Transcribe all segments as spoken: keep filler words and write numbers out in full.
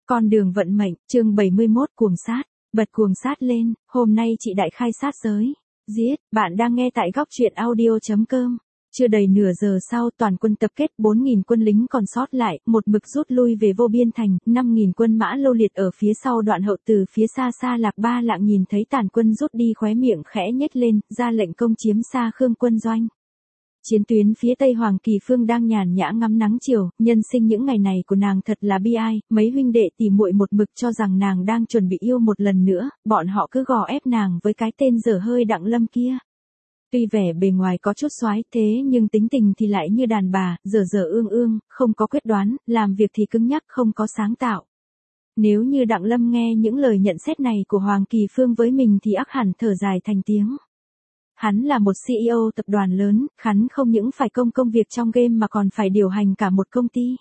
Con đường vận mệnh, chương bảy mươi mốt cuồng sát, bật cuồng sát lên, hôm nay chị đại khai sát giới. Giết, bạn đang nghe tại góc truyện audio chấm com. Chưa đầy nửa giờ sau toàn quân tập kết bốn nghìn quân lính còn sót lại, một mực rút lui về Vô Biên Thành, năm nghìn quân mã lô liệt ở phía sau đoạn hậu từ phía xa xa Lạc Ba Lạng nhìn thấy tàn quân rút đi khóe miệng khẽ nhếch lên, ra lệnh công chiếm Xa Khương quân doanh. Chiến tuyến phía Tây Hoàng Kỳ Phương đang nhàn nhã ngắm nắng chiều, nhân sinh những ngày này của nàng thật là bi ai, mấy huynh đệ tỉ muội một mực cho rằng nàng đang chuẩn bị yêu một lần nữa, bọn họ cứ gò ép nàng với cái tên dở hơi Đặng Lâm kia. Tuy vẻ bề ngoài có chút soái thế nhưng tính tình thì lại như đàn bà, dở dở ương ương, không có quyết đoán, làm việc thì cứng nhắc không có sáng tạo. Nếu như Đặng Lâm nghe những lời nhận xét này của Hoàng Kỳ Phương với mình thì ắt hẳn thở dài thành tiếng. Hắn là một xê e ô tập đoàn lớn, hắn không những phải công công việc trong game mà còn phải điều hành cả một công ty.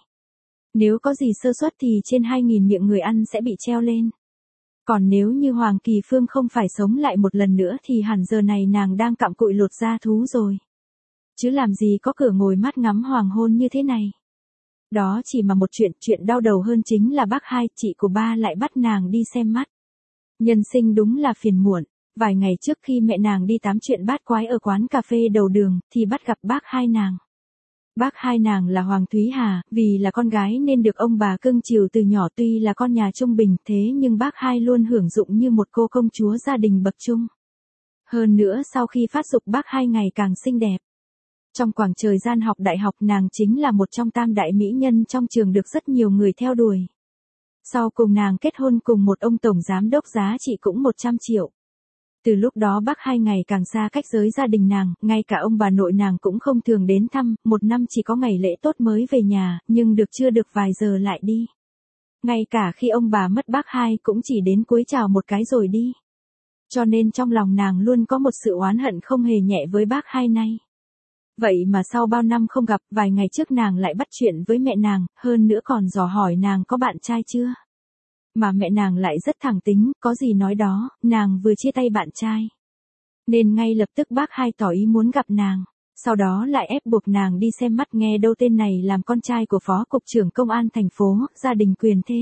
Nếu có gì sơ suất thì trên hai nghìn miệng người ăn sẽ bị treo lên. Còn nếu như Hoàng Kỳ Phương không phải sống lại một lần nữa thì hẳn giờ này nàng đang cặm cụi lột da thú rồi. Chứ làm gì có cửa ngồi mắt ngắm hoàng hôn như thế này. Đó chỉ mà một chuyện, chuyện đau đầu hơn chính là bác hai, chị của ba lại bắt nàng đi xem mắt. Nhân sinh đúng là phiền muộn. Vài ngày trước khi mẹ nàng đi tám chuyện bát quái ở quán cà phê đầu đường, thì bắt gặp bác hai nàng. Bác hai nàng là Hoàng Thúy Hà, vì là con gái nên được ông bà cưng chiều từ nhỏ, tuy là con nhà trung bình thế nhưng bác hai luôn hưởng dụng như một cô công chúa gia đình bậc trung. Hơn nữa sau khi phát dục bác hai ngày càng xinh đẹp. Trong khoảng thời gian học đại học nàng chính là một trong tam đại mỹ nhân trong trường được rất nhiều người theo đuổi. Sau cùng nàng kết hôn cùng một ông tổng giám đốc giá trị cũng một trăm triệu. Từ lúc đó bác hai ngày càng xa cách giới gia đình nàng, ngay cả ông bà nội nàng cũng không thường đến thăm, một năm chỉ có ngày lễ tốt mới về nhà, nhưng được chưa được vài giờ lại đi. Ngay cả khi ông bà mất bác hai cũng chỉ đến cúi chào một cái rồi đi. Cho nên trong lòng nàng luôn có một sự oán hận không hề nhẹ với bác hai này. Vậy mà sau bao năm không gặp, vài ngày trước nàng lại bắt chuyện với mẹ nàng, hơn nữa còn dò hỏi nàng có bạn trai chưa. Mà mẹ nàng lại rất thẳng tính, có gì nói đó, nàng vừa chia tay bạn trai. Nên ngay lập tức bác hai tỏ ý muốn gặp nàng, sau đó lại ép buộc nàng đi xem mắt, nghe đâu tên này làm con trai của phó cục trưởng công an thành phố, gia đình quyền thế.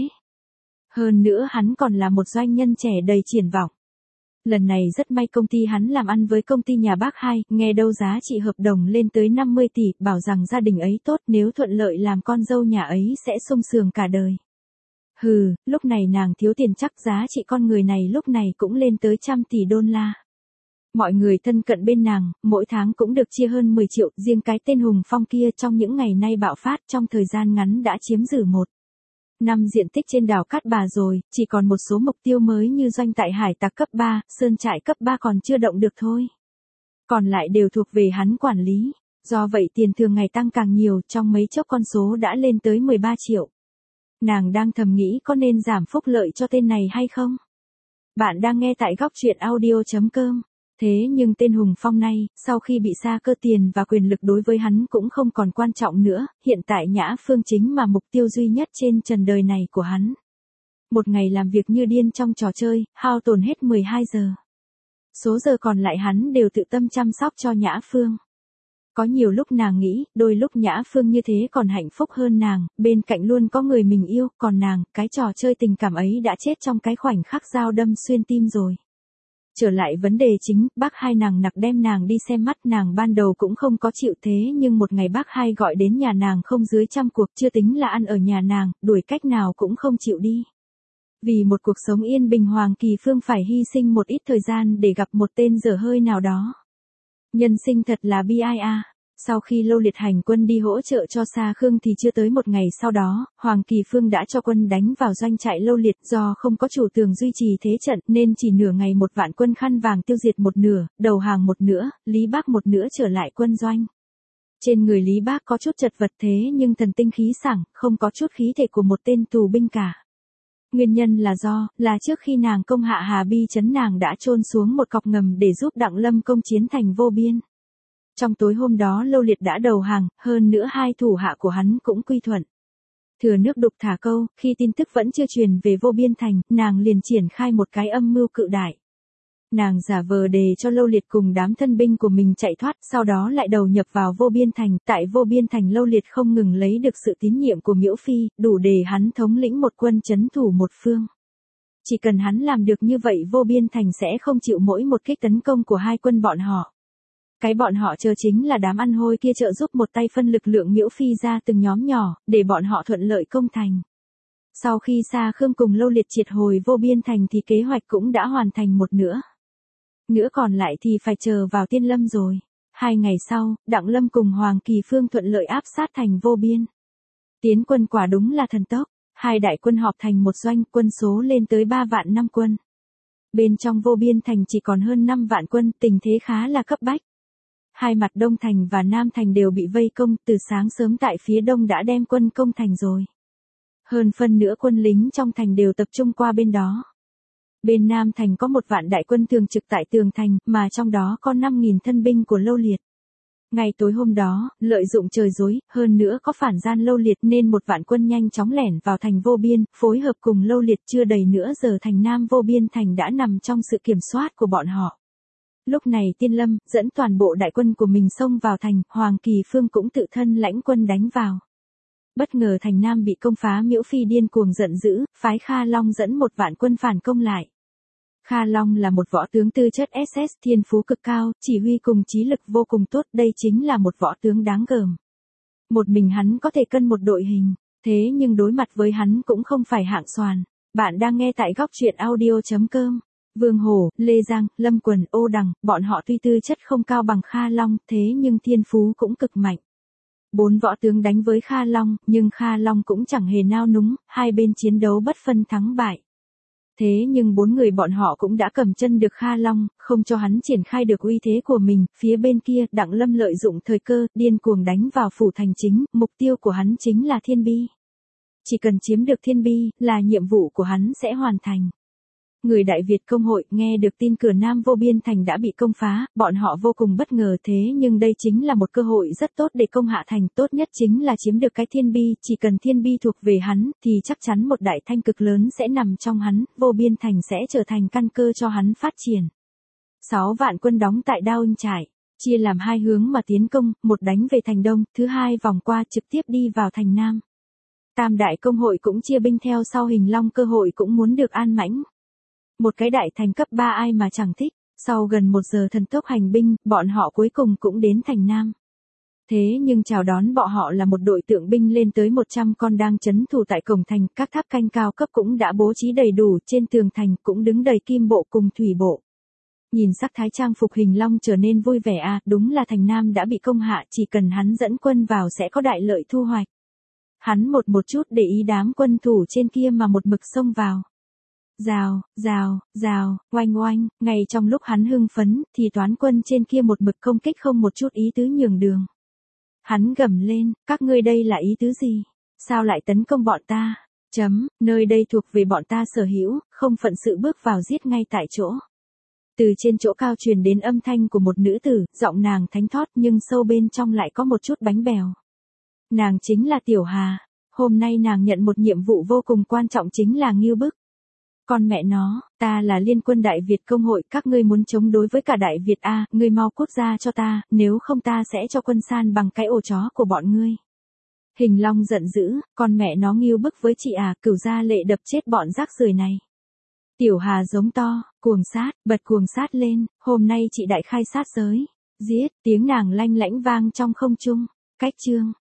Hơn nữa hắn còn là một doanh nhân trẻ đầy triển vọng. Lần này rất may công ty hắn làm ăn với công ty nhà bác hai, nghe đâu giá trị hợp đồng lên tới năm mươi tỷ, bảo rằng gia đình ấy tốt, nếu thuận lợi làm con dâu nhà ấy sẽ sung sướng cả đời. Hừ, lúc này nàng thiếu tiền chắc giá trị con người này lúc này cũng lên tới trăm tỷ đô la. Mọi người thân cận bên nàng, mỗi tháng cũng được chia hơn mười triệu, riêng cái tên Hùng Phong kia trong những ngày nay bạo phát trong thời gian ngắn đã chiếm giữ một năm diện tích trên đảo Cát Bà rồi, chỉ còn một số mục tiêu mới như doanh tại hải tặc cấp ba, sơn trại cấp ba còn chưa động được thôi. Còn lại đều thuộc về hắn quản lý, do vậy tiền thường ngày tăng càng nhiều, trong mấy chốc con số đã lên tới mười ba triệu. Nàng đang thầm nghĩ có nên giảm phúc lợi cho tên này hay không? Bạn đang nghe tại góc truyện audio chấm com. Thế nhưng tên Hùng Phong này, sau khi bị sa cơ tiền và quyền lực đối với hắn cũng không còn quan trọng nữa, hiện tại Nhã Phương chính mà mục tiêu duy nhất trên trần đời này của hắn. Một ngày làm việc như điên trong trò chơi, hao tổn hết mười hai giờ. Số giờ còn lại hắn đều tự tâm chăm sóc cho Nhã Phương. Có nhiều lúc nàng nghĩ, đôi lúc Nhã Phương như thế còn hạnh phúc hơn nàng, bên cạnh luôn có người mình yêu, còn nàng, cái trò chơi tình cảm ấy đã chết trong cái khoảnh khắc dao đâm xuyên tim rồi. Trở lại vấn đề chính, bác hai nàng nặc đem nàng đi xem mắt, nàng ban đầu cũng không có chịu thế nhưng một ngày bác hai gọi đến nhà nàng không dưới trăm cuộc, chưa tính là ăn ở nhà nàng, đuổi cách nào cũng không chịu đi. Vì một cuộc sống yên bình Hoàng Kỳ Phương phải hy sinh một ít thời gian để gặp một tên dở hơi nào đó. Nhân sinh thật là bi ai a. Sau khi Lâu Liệt hành quân đi hỗ trợ cho Xa Khương thì chưa tới một ngày sau đó, Hoàng Kỳ Phương đã cho quân đánh vào doanh trại Lâu Liệt, do không có chủ tường duy trì thế trận nên chỉ nửa ngày một vạn quân khăn vàng tiêu diệt một nửa, đầu hàng một nửa, Lý Bác một nửa trở lại quân doanh. Trên người Lý Bác có chút chật vật thế nhưng thần tinh khí sảng, không có chút khí thể của một tên tù binh cả. Nguyên nhân là do, là trước khi nàng công hạ Hà Bi trấn nàng đã chôn xuống một cọc ngầm để giúp Đặng Lâm công chiến thành Vô Biên. Trong tối hôm đó Lâu Liệt đã đầu hàng, hơn nữa hai thủ hạ của hắn cũng quy thuận. Thừa nước đục thả câu, khi tin tức vẫn chưa truyền về Vô Biên Thành, nàng liền triển khai một cái âm mưu cự đại. Nàng giả vờ để cho Lâu Liệt cùng đám thân binh của mình chạy thoát, sau đó lại đầu nhập vào Vô Biên Thành. Tại Vô Biên Thành Lâu Liệt không ngừng lấy được sự tín nhiệm của Miễu Phi, đủ để hắn thống lĩnh một quân trấn thủ một phương. Chỉ cần hắn làm được như vậy, Vô Biên Thành sẽ không chịu mỗi một kích tấn công của hai quân bọn họ. Cái bọn họ chờ chính là đám ăn hôi kia trợ giúp một tay phân lực lượng Miễu Phi ra từng nhóm nhỏ, để bọn họ thuận lợi công thành. Sau khi Sa Khương cùng Lâu Liệt triệt hồi Vô Biên Thành thì kế hoạch cũng đã hoàn thành một nửa. Nữa còn lại thì phải chờ vào Tiên Lâm rồi. Hai ngày sau, Đặng Lâm cùng Hoàng Kỳ Phương thuận lợi áp sát thành Vô Biên. Tiến quân quả đúng là thần tốc. Hai đại quân họp thành một doanh, quân số lên tới ba vạn năm quân. Bên trong Vô Biên Thành chỉ còn hơn năm vạn quân, tình thế khá là cấp bách. Hai mặt Đông Thành và Nam Thành đều bị vây công, từ sáng sớm tại phía Đông đã đem quân công thành rồi. Hơn phân nửa quân lính trong thành đều tập trung qua bên đó. Bên Nam Thành có một vạn đại quân thường trực tại tường thành, mà trong đó có năm nghìn thân binh của Lâu Liệt. Ngày tối hôm đó, lợi dụng trời tối, hơn nữa có phản gian Lâu Liệt nên một vạn quân nhanh chóng lẻn vào thành Vô Biên, phối hợp cùng Lâu Liệt chưa đầy nửa giờ thành Nam Vô Biên Thành đã nằm trong sự kiểm soát của bọn họ. Lúc này Tiên Lâm dẫn toàn bộ đại quân của mình xông vào thành, Hoàng Kỳ Phương cũng tự thân lãnh quân đánh vào. Bất ngờ thành Nam bị công phá, Miễu Phi điên cuồng giận dữ, phái Kha Long dẫn một vạn quân phản công lại. Kha Long là một võ tướng tư chất ét ét thiên phú cực cao, chỉ huy cùng trí lực vô cùng tốt, đây chính là một võ tướng đáng gờm. Một mình hắn có thể cân một đội hình, thế nhưng đối mặt với hắn cũng không phải hạng xoàn. Bạn đang nghe tại góc truyện audio chấm com. Vương Hổ, Lê Giang, Lâm Quần, Ô Đằng, bọn họ tuy tư chất không cao bằng Kha Long, thế nhưng thiên phú cũng cực mạnh. Bốn võ tướng đánh với Kha Long, nhưng Kha Long cũng chẳng hề nao núng, hai bên chiến đấu bất phân thắng bại. Thế nhưng bốn người bọn họ cũng đã cầm chân được Kha Long, không cho hắn triển khai được uy thế của mình. Phía bên kia, Đặng Lâm lợi dụng thời cơ, điên cuồng đánh vào phủ thành chính, mục tiêu của hắn chính là Thiên Bi. Chỉ cần chiếm được Thiên Bi, là nhiệm vụ của hắn sẽ hoàn thành. Người Đại Việt Công hội nghe được tin cửa Nam Vô Biên Thành đã bị công phá, bọn họ vô cùng bất ngờ, thế nhưng đây chính là một cơ hội rất tốt để công hạ thành, tốt nhất chính là chiếm được cái Thiên Bi, chỉ cần Thiên Bi thuộc về hắn, thì chắc chắn một đại thanh cực lớn sẽ nằm trong hắn, Vô Biên Thành sẽ trở thành căn cơ cho hắn phát triển. Sáu vạn quân đóng tại Đao Ưng Trải, chia làm hai hướng mà tiến công, một đánh về thành Đông, thứ hai vòng qua trực tiếp đi vào thành Nam. Tam đại công hội cũng chia binh theo sau, Hình Long cơ hội cũng muốn được an mãnh. Một cái đại thành cấp ba ai mà chẳng thích, sau gần một giờ thần tốc hành binh, bọn họ cuối cùng cũng đến thành Nam. Thế nhưng chào đón bọn họ là một đội tượng binh lên tới một trăm con đang trấn thủ tại cổng thành, các tháp canh cao cấp cũng đã bố trí đầy đủ, trên tường thành cũng đứng đầy kim bộ cùng thủy bộ. Nhìn sắc thái trang phục Hình Long trở nên vui vẻ, à, đúng là thành Nam đã bị công hạ, chỉ cần hắn dẫn quân vào sẽ có đại lợi thu hoạch. Hắn một một chút để ý đám quân thủ trên kia mà một mực xông vào. Rào, rào, rào, oanh oanh, ngay trong lúc hắn hưng phấn, thì toán quân trên kia một mực công kích không một chút ý tứ nhường đường. Hắn gầm lên, các ngươi đây là ý tứ gì? Sao lại tấn công bọn ta? Chấm, nơi đây thuộc về bọn ta sở hữu, không phận sự bước vào giết ngay tại chỗ. Từ trên chỗ cao truyền đến âm thanh của một nữ tử, giọng nàng thánh thót nhưng sâu bên trong lại có một chút bánh bèo. Nàng chính là Tiểu Hà, hôm nay nàng nhận một nhiệm vụ vô cùng quan trọng, chính là nghưu bức. Con mẹ nó, ta là Liên quân Đại Việt Công hội, các ngươi muốn chống đối với cả Đại Việt à, ngươi mau cút ra cho ta, nếu không ta sẽ cho quân san bằng cái ổ chó của bọn ngươi. Hình Long giận dữ, con mẹ nó nghưu bức với chị à, Cửu Gia Lệ đập chết bọn rác rưởi này. Tiểu Hà giống to, cuồng sát, bật cuồng sát lên, hôm nay chị đại khai sát giới, giết, tiếng nàng lanh lãnh vang trong không trung, cách chương.